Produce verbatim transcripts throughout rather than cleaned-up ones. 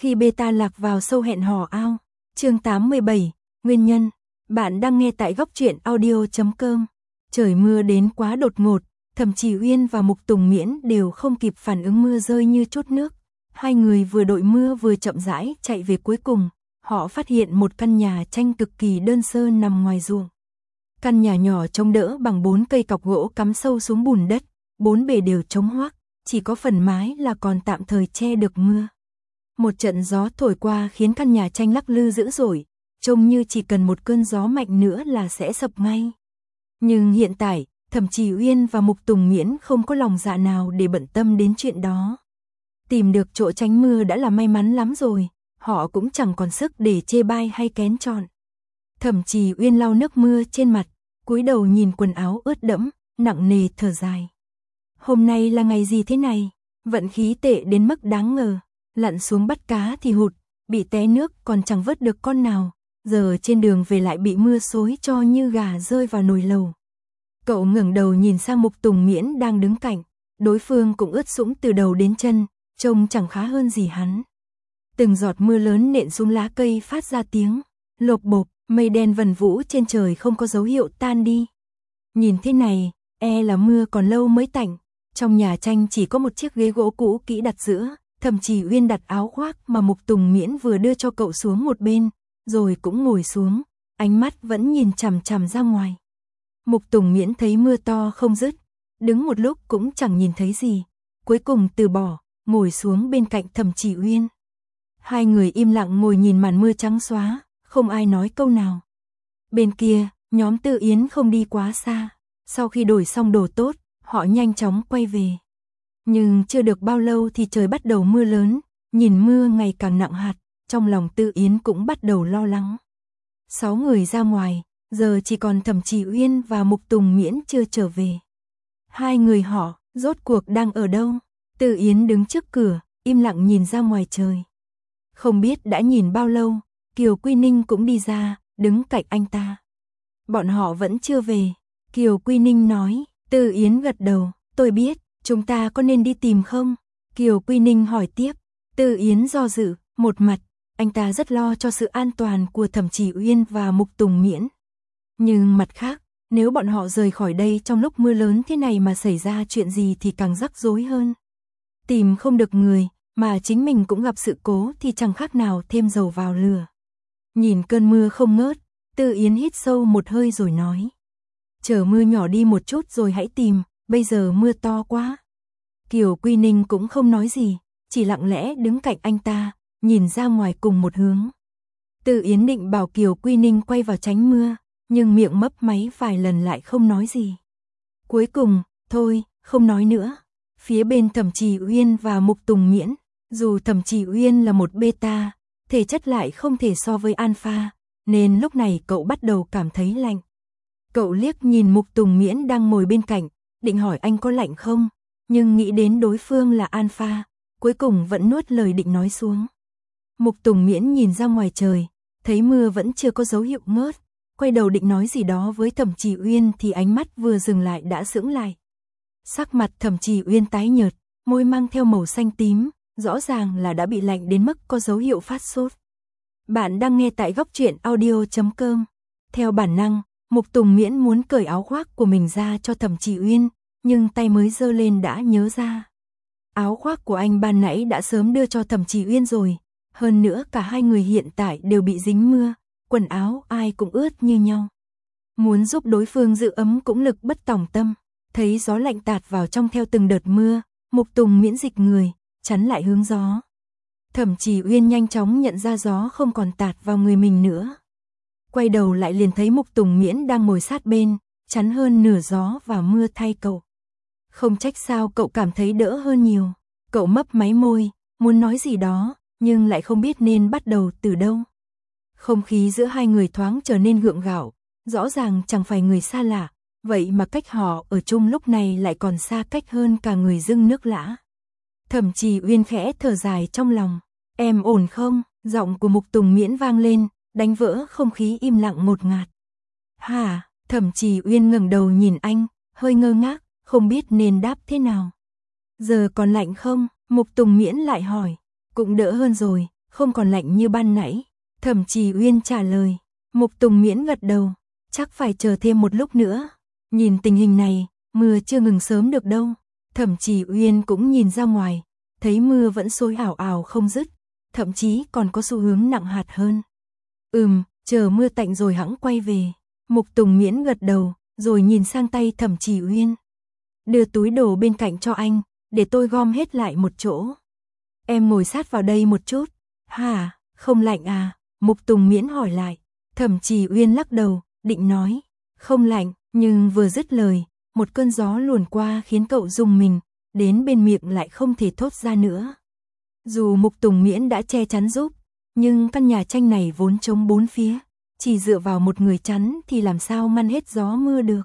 Khi beta lạc vào sâu hẹn hò ao. Chương tám mươi bảy, nguyên nhân. Bạn đang nghe tại góc truyện audio chấm com. Trời mưa đến quá đột ngột, Thẩm Chỉ Uyên và Mục Tùng Miễn đều không kịp phản ứng, mưa rơi như chút nước. Hai người vừa đội mưa vừa chậm rãi chạy về, cuối cùng họ phát hiện một căn nhà tranh cực kỳ đơn sơ nằm ngoài ruộng. Căn nhà nhỏ trông đỡ bằng bốn cây cọc gỗ cắm sâu xuống bùn đất, bốn bề đều trống hoác, chỉ có phần mái là còn tạm thời che được mưa. Một trận gió thổi qua khiến căn nhà tranh lắc lư dữ dội, trông như chỉ cần một cơn gió mạnh nữa là sẽ sập ngay. Nhưng hiện tại, Thẩm Chỉ Uyên và Mục Tùng Miễn không có lòng dạ nào để bận tâm đến chuyện đó. Tìm được chỗ tránh mưa đã là may mắn lắm rồi, họ cũng chẳng còn sức để chê bai hay kén chọn. Thẩm Chỉ Uyên lau nước mưa trên mặt, cúi đầu nhìn quần áo ướt đẫm, nặng nề thở dài. Hôm nay là ngày gì thế này? Vận khí tệ đến mức đáng ngờ. Lặn xuống bắt cá thì hụt, bị té nước còn chẳng vớt được con nào, giờ trên đường về lại bị mưa xối cho như gà rơi vào nồi lẩu. Cậu ngẩng đầu nhìn sang Mục Tùng Miễn đang đứng cạnh, đối phương cũng ướt sũng từ đầu đến chân, trông chẳng khá hơn gì hắn. Từng giọt mưa lớn nện xuống lá cây phát ra tiếng lộp bộp, mây đen vần vũ trên trời không có dấu hiệu tan đi. Nhìn thế này, e là mưa còn lâu mới tạnh. Trong nhà tranh chỉ có một chiếc ghế gỗ cũ kỹ đặt giữa. Thẩm Chỉ Uyên đặt áo khoác mà Mục Tùng Miễn vừa đưa cho cậu xuống một bên, rồi cũng ngồi xuống, ánh mắt vẫn nhìn chằm chằm ra ngoài. Mục Tùng Miễn thấy mưa to không dứt, đứng một lúc cũng chẳng nhìn thấy gì, cuối cùng từ bỏ, ngồi xuống bên cạnh Thẩm Chỉ Uyên. Hai người im lặng ngồi nhìn màn mưa trắng xóa, không ai nói câu nào. Bên kia, nhóm Tư Yến không đi quá xa, sau khi đổi xong đồ tốt, họ nhanh chóng quay về. Nhưng chưa được bao lâu thì trời bắt đầu mưa lớn, nhìn mưa ngày càng nặng hạt, trong lòng Tư Yến cũng bắt đầu lo lắng. Sáu người ra ngoài, giờ chỉ còn Thẩm Chỉ Uyên và Mục Tùng Miễn chưa trở về. Hai người họ, rốt cuộc đang ở đâu? Tư Yến đứng trước cửa, im lặng nhìn ra ngoài trời. Không biết đã nhìn bao lâu, Kiều Quy Ninh cũng đi ra, đứng cạnh anh ta. Bọn họ vẫn chưa về, Kiều Quy Ninh nói. Tư Yến gật đầu, tôi biết. Chúng ta có nên đi tìm không? Kiều Quy Ninh hỏi tiếp. Tư Yến do dự, một mặt, anh ta rất lo cho sự an toàn của Thẩm Chỉ Uyên và Mục Tùng Miễn. Nhưng mặt khác, nếu bọn họ rời khỏi đây trong lúc mưa lớn thế này mà xảy ra chuyện gì thì càng rắc rối hơn. Tìm không được người, mà chính mình cũng gặp sự cố thì chẳng khác nào thêm dầu vào lửa. Nhìn cơn mưa không ngớt, Tư Yến hít sâu một hơi rồi nói. Chờ mưa nhỏ đi một chút rồi hãy tìm. Bây giờ mưa to quá. Kiều Quy Ninh cũng không nói gì, chỉ lặng lẽ đứng cạnh anh ta, nhìn ra ngoài cùng một hướng. Tư Yến định bảo Kiều Quy Ninh quay vào tránh mưa, nhưng miệng mấp máy vài lần lại không nói gì. Cuối cùng, thôi, không nói nữa. Phía bên Thẩm Chỉ Uyên và Mục Tùng Miễn, dù Thẩm Chỉ Uyên là một beta, thể chất lại không thể so với alpha, nên lúc này cậu bắt đầu cảm thấy lạnh. Cậu liếc nhìn Mục Tùng Miễn đang ngồi bên cạnh, định hỏi anh có lạnh không, nhưng nghĩ đến đối phương là alpha, cuối cùng vẫn nuốt lời định nói xuống. Mục Tùng Miễn nhìn ra ngoài trời, thấy mưa vẫn chưa có dấu hiệu ngớt, quay đầu định nói gì đó với Thẩm Chỉ Uyên thì ánh mắt vừa dừng lại đã sững lại. Sắc mặt Thẩm Chỉ Uyên tái nhợt, môi mang theo màu xanh tím, rõ ràng là đã bị lạnh đến mức có dấu hiệu phát sốt. Bạn đang nghe tại góc truyện audio chấm com. Theo bản năng, Mục Tùng Miễn muốn cởi áo khoác của mình ra cho Thẩm Chỉ Uyên, nhưng tay mới giơ lên đã nhớ ra. Áo khoác của anh ban nãy đã sớm đưa cho Thẩm Chỉ Uyên rồi, hơn nữa cả hai người hiện tại đều bị dính mưa, quần áo ai cũng ướt như nhau. Muốn giúp đối phương giữ ấm cũng lực bất tòng tâm, thấy gió lạnh tạt vào trong theo từng đợt mưa, Mục Tùng Miễn dịch người, chắn lại hướng gió. Thẩm Chỉ Uyên nhanh chóng nhận ra gió không còn tạt vào người mình nữa. Quay đầu lại liền thấy Mục Tùng Miễn đang ngồi sát bên, chắn hơn nửa gió và mưa thay cậu. Không trách sao cậu cảm thấy đỡ hơn nhiều. Cậu mấp máy môi, muốn nói gì đó, nhưng lại không biết nên bắt đầu từ đâu. Không khí giữa hai người thoáng trở nên gượng gạo, rõ ràng chẳng phải người xa lạ, vậy mà cách họ ở chung lúc này lại còn xa cách hơn cả người dưng nước lã. Thẩm Chỉ Uyên khẽ thở dài trong lòng. Em ổn không? Giọng của Mục Tùng Miễn vang lên, đánh vỡ không khí im lặng ngột ngạt. Hả? Thẩm Chỉ Uyên ngẩng đầu nhìn anh, hơi ngơ ngác, không biết nên đáp thế nào. Giờ còn lạnh không? Mục Tùng Miễn lại hỏi. Cũng đỡ hơn rồi, không còn lạnh như ban nãy. Thẩm Trì Uyên trả lời. Mục Tùng Miễn gật đầu, chắc phải chờ thêm một lúc nữa. Nhìn tình hình này, mưa chưa ngừng sớm được đâu. Thẩm Trì Uyên cũng nhìn ra ngoài, thấy mưa vẫn xối ảo ảo không dứt, thậm chí còn có xu hướng nặng hạt hơn. Ừm, chờ mưa tạnh rồi hẵng quay về. Mục Tùng Miễn gật đầu, rồi nhìn sang tay Thẩm Trì Uyên. Đưa túi đồ bên cạnh cho anh, để tôi gom hết lại một chỗ. Em ngồi sát vào đây một chút. Hả, không lạnh à? Mục Tùng Miễn hỏi lại. Thẩm Trì Uyên lắc đầu, định nói, không lạnh, nhưng vừa dứt lời, một cơn gió luồn qua khiến cậu rùng mình, đến bên miệng lại không thể thốt ra nữa. Dù Mục Tùng Miễn đã che chắn giúp, nhưng căn nhà tranh này vốn trống bốn phía, chỉ dựa vào một người chắn thì làm sao ngăn hết gió mưa được.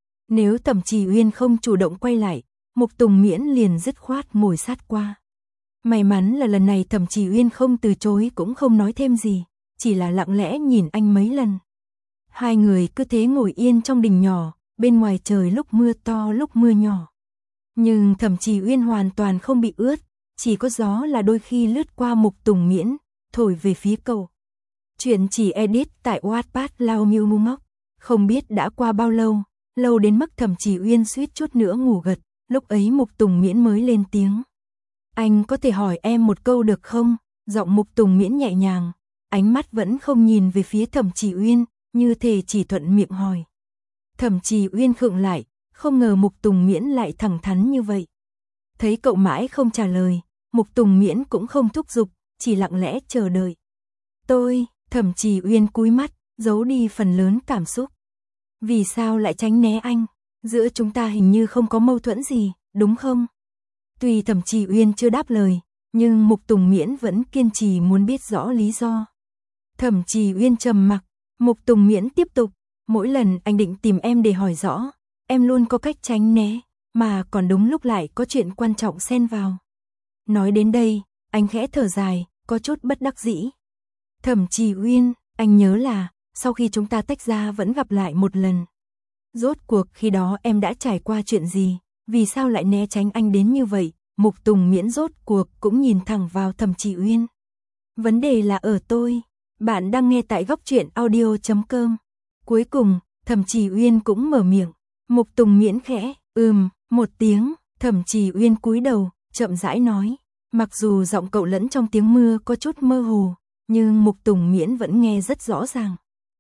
Nếu Thẩm Trì Uyên không chủ động quay lại, Mục Tùng Miễn liền dứt khoát ngồi sát qua. May mắn là lần này Thẩm Trì Uyên không từ chối cũng không nói thêm gì, chỉ là lặng lẽ nhìn anh mấy lần. Hai người cứ thế ngồi yên trong đình nhỏ, bên ngoài trời lúc mưa to lúc mưa nhỏ. Nhưng Thẩm Trì Uyên hoàn toàn không bị ướt, chỉ có gió là đôi khi lướt qua Mục Tùng Miễn, thổi về phía cậu. Chuyện chỉ edit tại Wattpad Lao Miu Mu Ngốc. Không biết đã qua bao lâu, lâu đến mức Thẩm Trì Uyên suýt chút nữa ngủ gật, lúc ấy Mục Tùng Miễn mới lên tiếng. Anh có thể hỏi em một câu được không? Giọng Mục Tùng Miễn nhẹ nhàng, ánh mắt vẫn không nhìn về phía Thẩm Trì Uyên, như thể chỉ thuận miệng hỏi. Thẩm Trì Uyên khựng lại, không ngờ Mục Tùng Miễn lại thẳng thắn như vậy. Thấy cậu mãi không trả lời, Mục Tùng Miễn cũng không thúc giục, chỉ lặng lẽ chờ đợi. Tôi, Thẩm Trì Uyên cúi mắt, giấu đi phần lớn cảm xúc. Vì sao lại tránh né anh? Giữa chúng ta hình như không có mâu thuẫn gì, đúng không? Tuy Thẩm Trì Uyên chưa đáp lời, nhưng Mục Tùng Miễn vẫn kiên trì muốn biết rõ lý do. Thẩm Trì Uyên trầm mặc, Mục Tùng Miễn tiếp tục, mỗi lần anh định tìm em để hỏi rõ, em luôn có cách tránh né, mà còn đúng lúc lại có chuyện quan trọng xen vào. Nói đến đây, anh khẽ thở dài, có chút bất đắc dĩ. Thẩm Trì Uyên, anh nhớ là, sau khi chúng ta tách ra vẫn gặp lại một lần. Rốt cuộc khi đó em đã trải qua chuyện gì, vì sao lại né tránh anh đến như vậy? Mục Tùng Miễn rốt cuộc cũng nhìn thẳng vào Thẩm Trì Uyên. Vấn đề là ở tôi. Bạn đang nghe tại góc truyện audio chấm com. Cuối cùng, Thẩm Trì Uyên cũng mở miệng. Mục Tùng Miễn khẽ, ừm, một tiếng. Thẩm Trì Uyên cúi đầu, chậm rãi nói. Mặc dù giọng cậu lẫn trong tiếng mưa có chút mơ hồ, nhưng Mục Tùng Miễn vẫn nghe rất rõ ràng.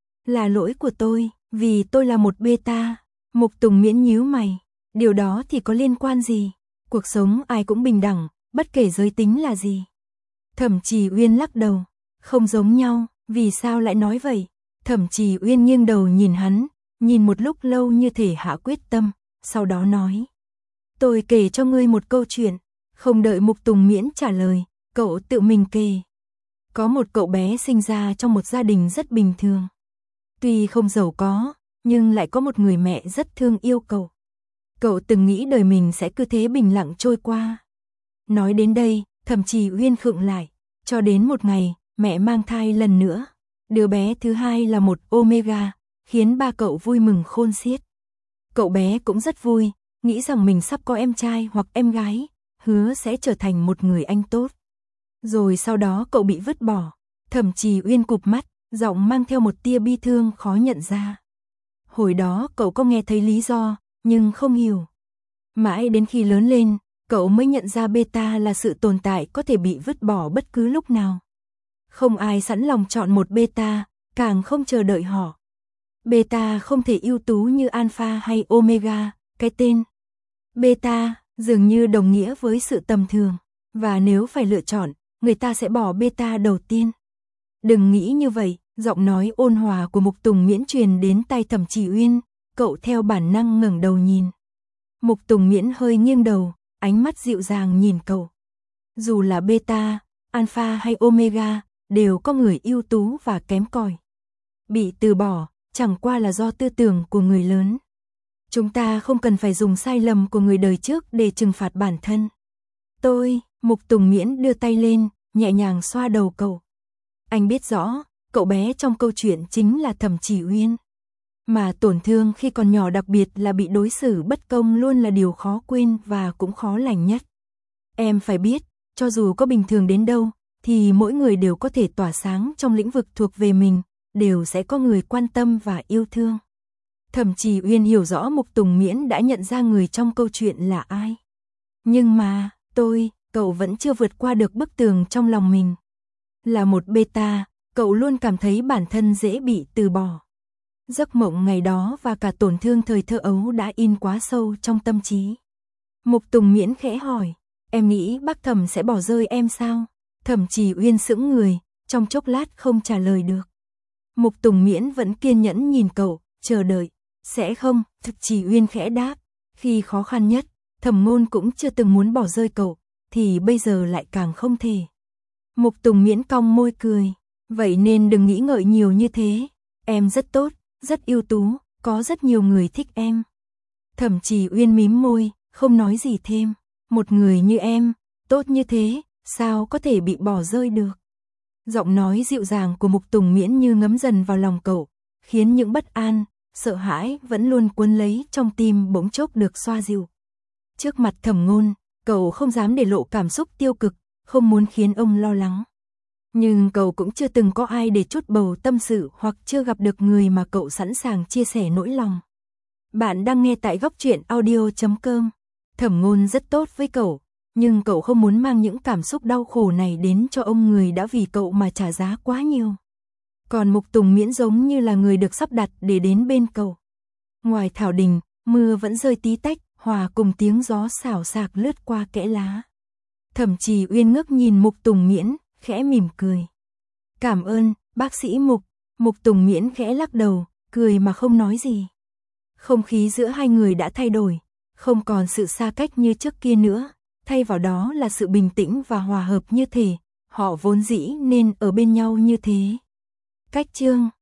Là lỗi của tôi, vì tôi là một beta. Mục Tùng Miễn nhíu mày. Điều đó thì có liên quan gì? Cuộc sống ai cũng bình đẳng, bất kể giới tính là gì. Thẩm Trì Uyên lắc đầu. Không giống nhau, vì sao lại nói vậy? Thẩm Trì Uyên nghiêng đầu nhìn hắn, nhìn một lúc lâu như thể hạ quyết tâm, sau đó nói. Tôi kể cho ngươi một câu chuyện. Không đợi Mục Tùng Miễn trả lời, cậu tự mình kể. Có một cậu bé sinh ra trong một gia đình rất bình thường. Tuy không giàu có, nhưng lại có một người mẹ rất thương yêu cậu. Cậu từng nghĩ đời mình sẽ cứ thế bình lặng trôi qua. Nói đến đây, Thẩm Trì Uyên khựng lại, cho đến một ngày, mẹ mang thai lần nữa. Đứa bé thứ hai là một Omega, khiến ba cậu vui mừng khôn xiết. Cậu bé cũng rất vui, nghĩ rằng mình sắp có em trai hoặc em gái, hứa sẽ trở thành một người anh tốt. Rồi sau đó cậu bị vứt bỏ. Thẩm Trì Uyên cụp mắt, giọng mang theo một tia bi thương khó nhận ra. Hồi đó cậu có nghe thấy lý do, nhưng không hiểu. Mãi đến khi lớn lên, cậu mới nhận ra beta là sự tồn tại có thể bị vứt bỏ bất cứ lúc nào. Không ai sẵn lòng chọn một beta, càng không chờ đợi họ. Beta không thể ưu tú như alpha hay omega, cái tên beta dường như đồng nghĩa với sự tầm thường, và nếu phải lựa chọn, người ta sẽ bỏ beta đầu tiên. Đừng nghĩ như vậy, giọng nói ôn hòa của Mục Tùng Miễn truyền đến tai Thẩm Trì Uyên, cậu theo bản năng ngẩng đầu nhìn. Mục Tùng Miễn hơi nghiêng đầu, ánh mắt dịu dàng nhìn cậu. Dù là beta, alpha hay omega, đều có người ưu tú và kém cỏi. Bị từ bỏ, chẳng qua là do tư tưởng của người lớn. Chúng ta không cần phải dùng sai lầm của người đời trước để trừng phạt bản thân. Tôi, Mục Tùng Miễn đưa tay lên, nhẹ nhàng xoa đầu cậu. Anh biết rõ, cậu bé trong câu chuyện chính là Thẩm Trì Uyên. Mà tổn thương khi còn nhỏ, đặc biệt là bị đối xử bất công, luôn là điều khó quên và cũng khó lành nhất. Em phải biết, cho dù có bình thường đến đâu, thì mỗi người đều có thể tỏa sáng trong lĩnh vực thuộc về mình, đều sẽ có người quan tâm và yêu thương. Thẩm Trì Uyên hiểu rõ Mục Tùng Miễn đã nhận ra người trong câu chuyện là ai. Nhưng mà, tôi, cậu vẫn chưa vượt qua được bức tường trong lòng mình. Là một beta, cậu luôn cảm thấy bản thân dễ bị từ bỏ. Giấc mộng ngày đó và cả tổn thương thời thơ ấu đã in quá sâu trong tâm trí. Mục Tùng Miễn khẽ hỏi, em nghĩ bác Thẩm sẽ bỏ rơi em sao? Thẩm Trì Uyên sững người, trong chốc lát không trả lời được. Mục Tùng Miễn vẫn kiên nhẫn nhìn cậu, chờ đợi. Sẽ không, Thẩm Trì Uyên khẽ đáp, khi khó khăn nhất, Thẩm Ngôn cũng chưa từng muốn bỏ rơi cậu, thì bây giờ lại càng không thể. Mục Tùng Miễn cong môi cười, vậy nên đừng nghĩ ngợi nhiều như thế, em rất tốt, rất ưu tú, có rất nhiều người thích em. Thẩm Trì Uyên mím môi, không nói gì thêm, một người như em, tốt như thế, sao có thể bị bỏ rơi được. Giọng nói dịu dàng của Mục Tùng Miễn như ngấm dần vào lòng cậu, khiến những bất an, sợ hãi vẫn luôn cuốn lấy trong tim bỗng chốc được xoa dịu. Trước mặt Thẩm Ngôn, cậu không dám để lộ cảm xúc tiêu cực, không muốn khiến ông lo lắng. Nhưng cậu cũng chưa từng có ai để chút bầu tâm sự hoặc chưa gặp được người mà cậu sẵn sàng chia sẻ nỗi lòng. Bạn đang nghe tại góc truyện audio chấm com. Thẩm Ngôn rất tốt với cậu, nhưng cậu không muốn mang những cảm xúc đau khổ này đến cho ông người đã vì cậu mà trả giá quá nhiều. Còn Mục Tùng Miễn giống như là người được sắp đặt để đến bên cậu. Ngoài thảo đình, mưa vẫn rơi tí tách, hòa cùng tiếng gió xào xạc lướt qua kẽ lá. Thẩm Trì Uyên ngước nhìn Mục Tùng Miễn, khẽ mỉm cười. Cảm ơn, bác sĩ Mục. Mục Tùng Miễn khẽ lắc đầu, cười mà không nói gì. Không khí giữa hai người đã thay đổi, không còn sự xa cách như trước kia nữa, thay vào đó là sự bình tĩnh và hòa hợp như thể họ vốn dĩ nên ở bên nhau như thế. Cách chương